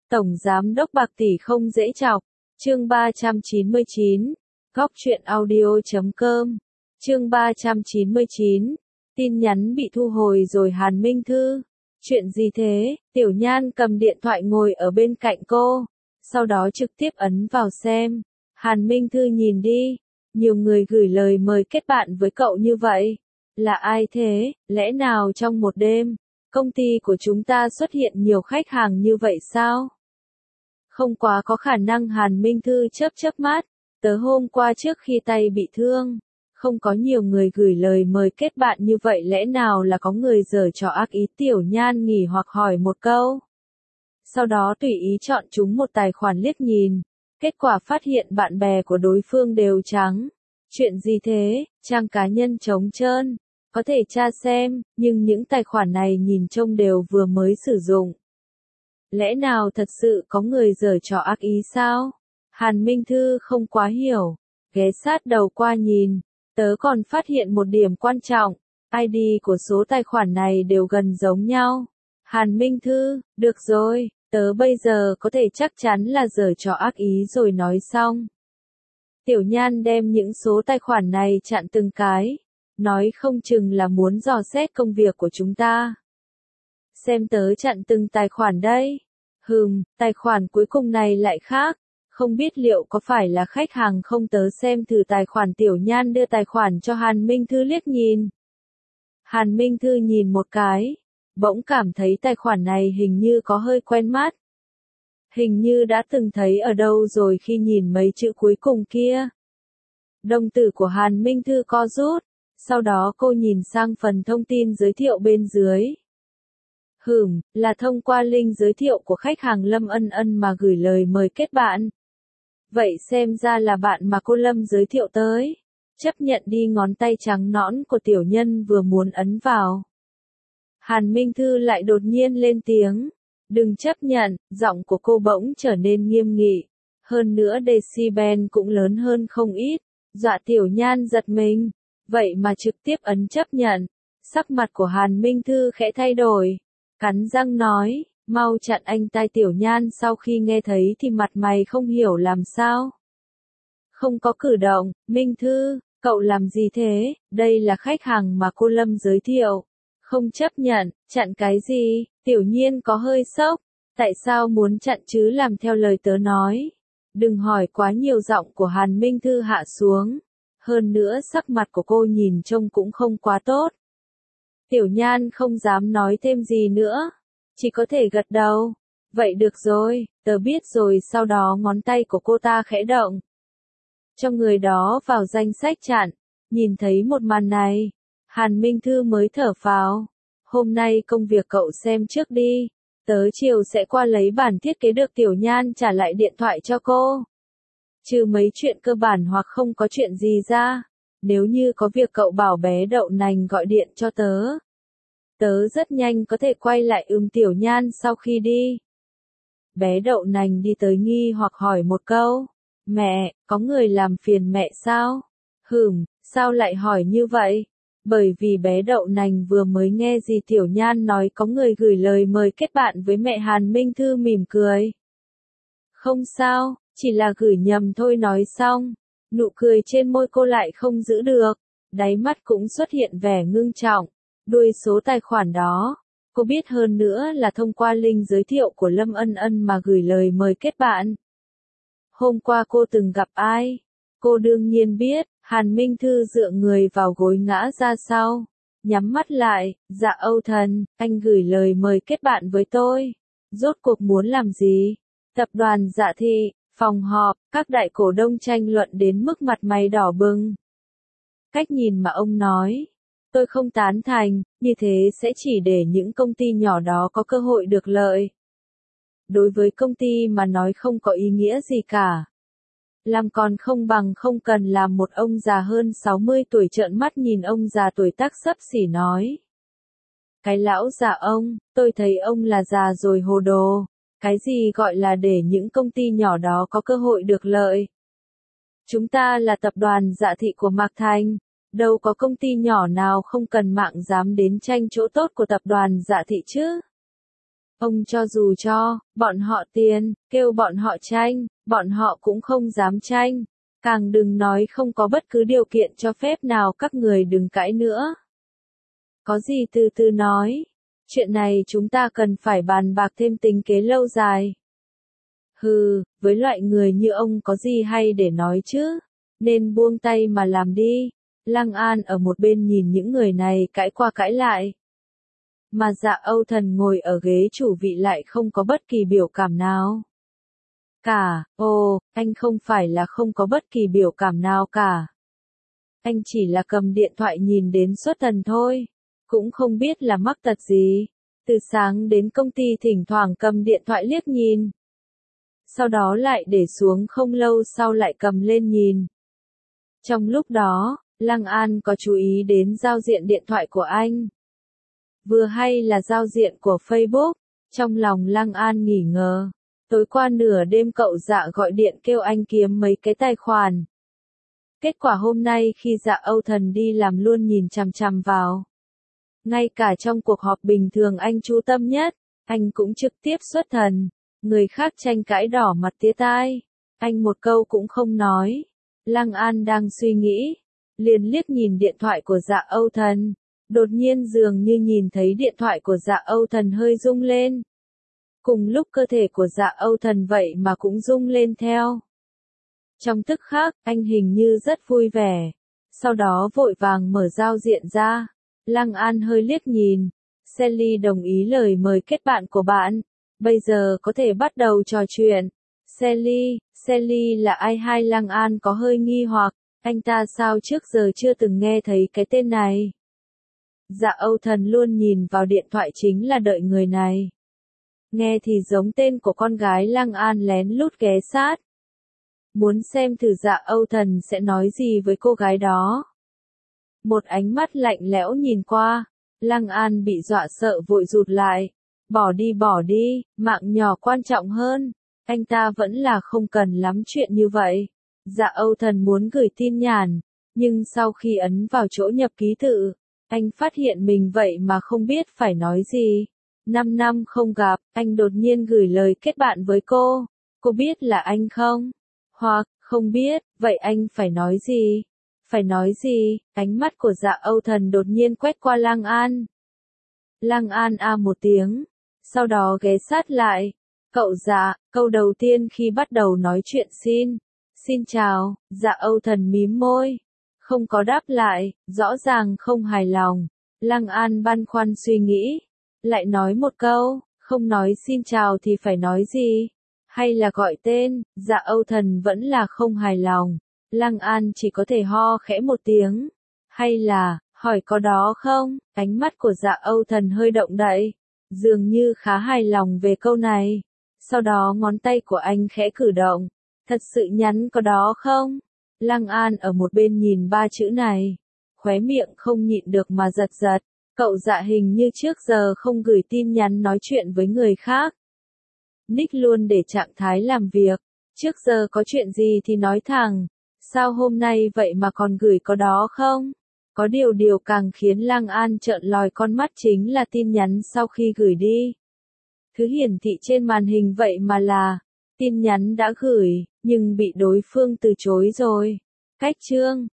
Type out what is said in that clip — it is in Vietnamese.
Tổng Giám đốc bạc tỷ không dễ chọc. Chương 399. Góc truyện audio.com. Chương 399. Tin nhắn bị thu hồi rồi Hàn Minh Thư. Chuyện gì thế? Tiểu Nhan cầm điện thoại ngồi ở bên cạnh cô. Sau đó trực tiếp ấn vào xem. Hàn Minh Thư nhìn đi. Nhiều người gửi lời mời kết bạn với cậu như vậy. Là ai thế? Lẽ nào trong một đêm, công ty của chúng ta xuất hiện nhiều khách hàng như vậy sao? Không quá có khả năng. Hàn Minh Thư chớp mắt. Tớ hôm qua trước khi tay bị thương, không có nhiều người gửi lời mời kết bạn như vậy, lẽ nào là có người giở trò ác ý? Tiểu Nhan nghỉ hoặc hỏi một câu. Sau đó tùy ý chọn chúng một tài khoản liếc nhìn. Kết quả phát hiện bạn bè của đối phương đều trắng. Chuyện gì thế? Trang cá nhân trống trơn. Có thể tra xem, nhưng những tài khoản này nhìn trông đều vừa mới sử dụng. Lẽ nào thật sự có người giở trò ác ý sao? Hàn Minh Thư không quá hiểu. Ghé sát đầu qua nhìn. Tớ còn phát hiện một điểm quan trọng. ID của số tài khoản này đều gần giống nhau. Hàn Minh Thư, được rồi, tớ bây giờ có thể chắc chắn là giở trò ác ý rồi. Nói xong, Tiểu Nhan đem những số tài khoản này chặn từng cái. Nói không chừng là muốn dò xét công việc của chúng ta. Xem tớ chặn từng tài khoản đây. Tài khoản cuối cùng này lại khác. Không biết liệu có phải là khách hàng không, tớ xem thử tài khoản. Tiểu Nhan đưa tài khoản cho Hàn Minh Thư liếc nhìn. Hàn Minh Thư nhìn một cái, bỗng cảm thấy tài khoản này hình như có hơi quen mắt. Hình như đã từng thấy ở đâu rồi. Khi nhìn mấy chữ cuối cùng kia, đồng tử của Hàn Minh Thư co rút. Sau đó cô nhìn sang phần thông tin giới thiệu bên dưới. Là thông qua link giới thiệu của khách hàng Lâm Ân Ân mà gửi lời mời kết bạn. Vậy xem ra là bạn mà cô Lâm giới thiệu tới. Chấp nhận đi. Ngón tay trắng nõn của tiểu nhân vừa muốn ấn vào, Hàn Minh Thư lại đột nhiên lên tiếng. Đừng chấp nhận. Giọng của cô bỗng trở nên nghiêm nghị. Hơn nữa decibel cũng lớn hơn không ít. Dọa Tiểu Nhan giật mình. Vậy mà trực tiếp ấn chấp nhận. Sắc mặt của Hàn Minh Thư khẽ thay đổi. Cắn răng nói, mau chặn anh tai. Tiểu Nhan sau khi nghe thấy thì mặt mày không hiểu làm sao. Không có cử động. Minh Thư, cậu làm gì thế? Đây là khách hàng mà cô Lâm giới thiệu. Không chấp nhận. Chặn cái gì? Tiểu Nhiên có hơi sốc. Tại sao muốn chặn chứ? Làm theo lời tớ nói. Đừng hỏi quá nhiều. Giọng của Hàn Minh Thư hạ xuống. Hơn nữa sắc mặt của cô nhìn trông cũng không quá tốt. Tiểu Nhan không dám nói thêm gì nữa. Chỉ có thể gật đầu. Vậy được rồi, tớ biết rồi. Sau đó ngón tay của cô ta khẽ động. Cho người đó vào danh sách chặn. Nhìn thấy một màn này, Hàn Minh Thư mới thở phào. Hôm nay công việc cậu xem trước đi. Tớ chiều sẽ qua lấy bản thiết kế được. Tiểu Nhan trả lại điện thoại cho cô. Trừ mấy chuyện cơ bản hoặc không có chuyện gì ra, nếu như có việc cậu bảo bé đậu nành gọi điện cho tớ. Tớ rất nhanh có thể quay lại. Tiểu Nhan sau khi đi. Bé đậu nành đi tới nghi hoặc hỏi một câu. Mẹ, có người làm phiền mẹ sao? Sao lại hỏi như vậy? Bởi vì bé đậu nành vừa mới nghe gì Tiểu Nhan nói có người gửi lời mời kết bạn với mẹ. Hàn Minh Thư mỉm cười. Không sao, chỉ là gửi nhầm thôi. Nói xong, nụ cười trên môi cô lại không giữ được. Đáy mắt cũng xuất hiện vẻ ngưng trọng. Đuôi số tài khoản đó, cô biết, hơn nữa là thông qua link giới thiệu của Lâm Ân Ân mà gửi lời mời kết bạn. Hôm qua cô từng gặp ai? Cô đương nhiên biết. Hàn Minh Thư dựa người vào gối ngã ra sau, nhắm mắt lại. Dạ Âu Thần, anh gửi lời mời kết bạn với tôi. Rốt cuộc muốn làm gì? Tập đoàn Dạ Thị, phòng họp, các đại cổ đông tranh luận đến mức mặt mày đỏ bừng. Cách nhìn mà ông nói, tôi không tán thành. Như thế sẽ chỉ để những công ty nhỏ đó có cơ hội được lợi. Đối với công ty mà nói không có ý nghĩa gì cả. Làm còn không bằng không cần làm. Một ông già hơn 60 tuổi trợn mắt nhìn ông già tuổi tác xấp xỉ nói. Cái lão già ông, tôi thấy ông là già rồi hồ đồ. Cái gì gọi là để những công ty nhỏ đó có cơ hội được lợi? Chúng ta là tập đoàn Dạ Thị của Mạc Thành. Đâu có công ty nhỏ nào không cần mạng dám đến tranh chỗ tốt của tập đoàn Dạ Thị chứ? Ông cho dù cho bọn họ tiền, kêu bọn họ tranh, bọn họ cũng không dám tranh. Càng đừng nói không có bất cứ điều kiện cho phép nào, các người đừng cãi nữa. Có gì từ từ nói. Chuyện này chúng ta cần phải bàn bạc thêm tính kế lâu dài. Hừ, với loại người như ông có gì hay để nói chứ? Nên buông tay mà làm đi. Lăng An ở một bên nhìn những người này cãi qua cãi lại. Mà Dạ Âu Thần ngồi ở ghế chủ vị lại không có bất kỳ biểu cảm nào cả. Ồ, anh không phải là không có bất kỳ biểu cảm nào cả. Anh chỉ là cầm điện thoại nhìn đến xuất thần thôi. Cũng không biết là mắc tật gì. Từ sáng đến công ty thỉnh thoảng cầm điện thoại liếc nhìn. Sau đó lại để xuống, không lâu sau lại cầm lên nhìn. Trong lúc đó, Lăng An có chú ý đến giao diện điện thoại của anh. Vừa hay là giao diện của Facebook. Trong lòng Lăng An nghỉ ngờ. Tối qua nửa đêm cậu Dạ gọi điện kêu anh kiếm mấy cái tài khoản. Kết quả hôm nay khi Dạ Âu Thần đi làm luôn nhìn chằm chằm vào. Ngay cả trong cuộc họp bình thường anh chú tâm nhất, anh cũng trực tiếp xuất thần. Người khác tranh cãi đỏ mặt tía tai. Anh một câu cũng không nói. Lăng An đang suy nghĩ. Liền liếc nhìn điện thoại của Dạ Âu Thần. Đột nhiên dường như nhìn thấy điện thoại của Dạ Âu Thần hơi rung lên. Cùng lúc cơ thể của Dạ Âu Thần vậy mà cũng rung lên theo. Trong tức khắc, anh hình như rất vui vẻ. Sau đó vội vàng mở giao diện ra. Lăng An hơi liếc nhìn. Sally đồng ý lời mời kết bạn của bạn. Bây giờ có thể bắt đầu trò chuyện. Sally là ai? Hai Lăng An có hơi nghi hoặc. Anh ta sao trước giờ chưa từng nghe thấy cái tên này? Dạ Âu Thần luôn nhìn vào điện thoại chính là đợi người này. Nghe thì giống tên của con gái. Lăng An lén lút ghé sát. Muốn xem thử Dạ Âu Thần sẽ nói gì với cô gái đó. Một ánh mắt lạnh lẽo nhìn qua. Lăng An bị dọa sợ vội rụt lại. Bỏ đi, mạng nhỏ quan trọng hơn. Anh ta vẫn là không cần lắm chuyện như vậy. Dạ Âu Thần muốn gửi tin nhắn, nhưng sau khi ấn vào chỗ nhập ký tự, anh phát hiện mình vậy mà không biết phải nói gì. 5 năm không gặp, anh đột nhiên gửi lời kết bạn với cô. Cô biết là anh không? Hoặc, không biết, vậy anh phải nói gì? Phải nói gì? Ánh mắt của Dạ Âu Thần đột nhiên quét qua Lăng An. Lăng An một tiếng, sau đó ghé sát lại. Cậu Dạ, câu đầu tiên khi bắt đầu nói chuyện xin chào. Dạ Âu Thần mím môi, không có đáp lại, rõ ràng không hài lòng. Lăng An băn khoăn suy nghĩ, lại nói một câu, không nói xin chào thì phải nói gì? Hay là gọi tên? Dạ Âu Thần vẫn là không hài lòng. Lăng An chỉ có thể ho khẽ một tiếng. Hay là, hỏi có đó không? Ánh mắt của Dạ Âu Thần hơi động đậy, dường như khá hài lòng về câu này. Sau đó ngón tay của anh khẽ cử động. Thật sự nhắn có đó không? Lăng An ở một bên nhìn ba chữ này. Khóe miệng không nhịn được mà giật giật. Cậu Dạ hình như trước giờ không gửi tin nhắn nói chuyện với người khác. Nick luôn để trạng thái làm việc. Trước giờ có chuyện gì thì nói thẳng. Sao hôm nay vậy mà còn gửi có đó không? Có điều càng khiến Lăng An trợn lòi con mắt chính là tin nhắn sau khi gửi đi. Thứ hiển thị trên màn hình vậy mà là tin nhắn đã gửi, nhưng bị đối phương từ chối rồi. Cách chương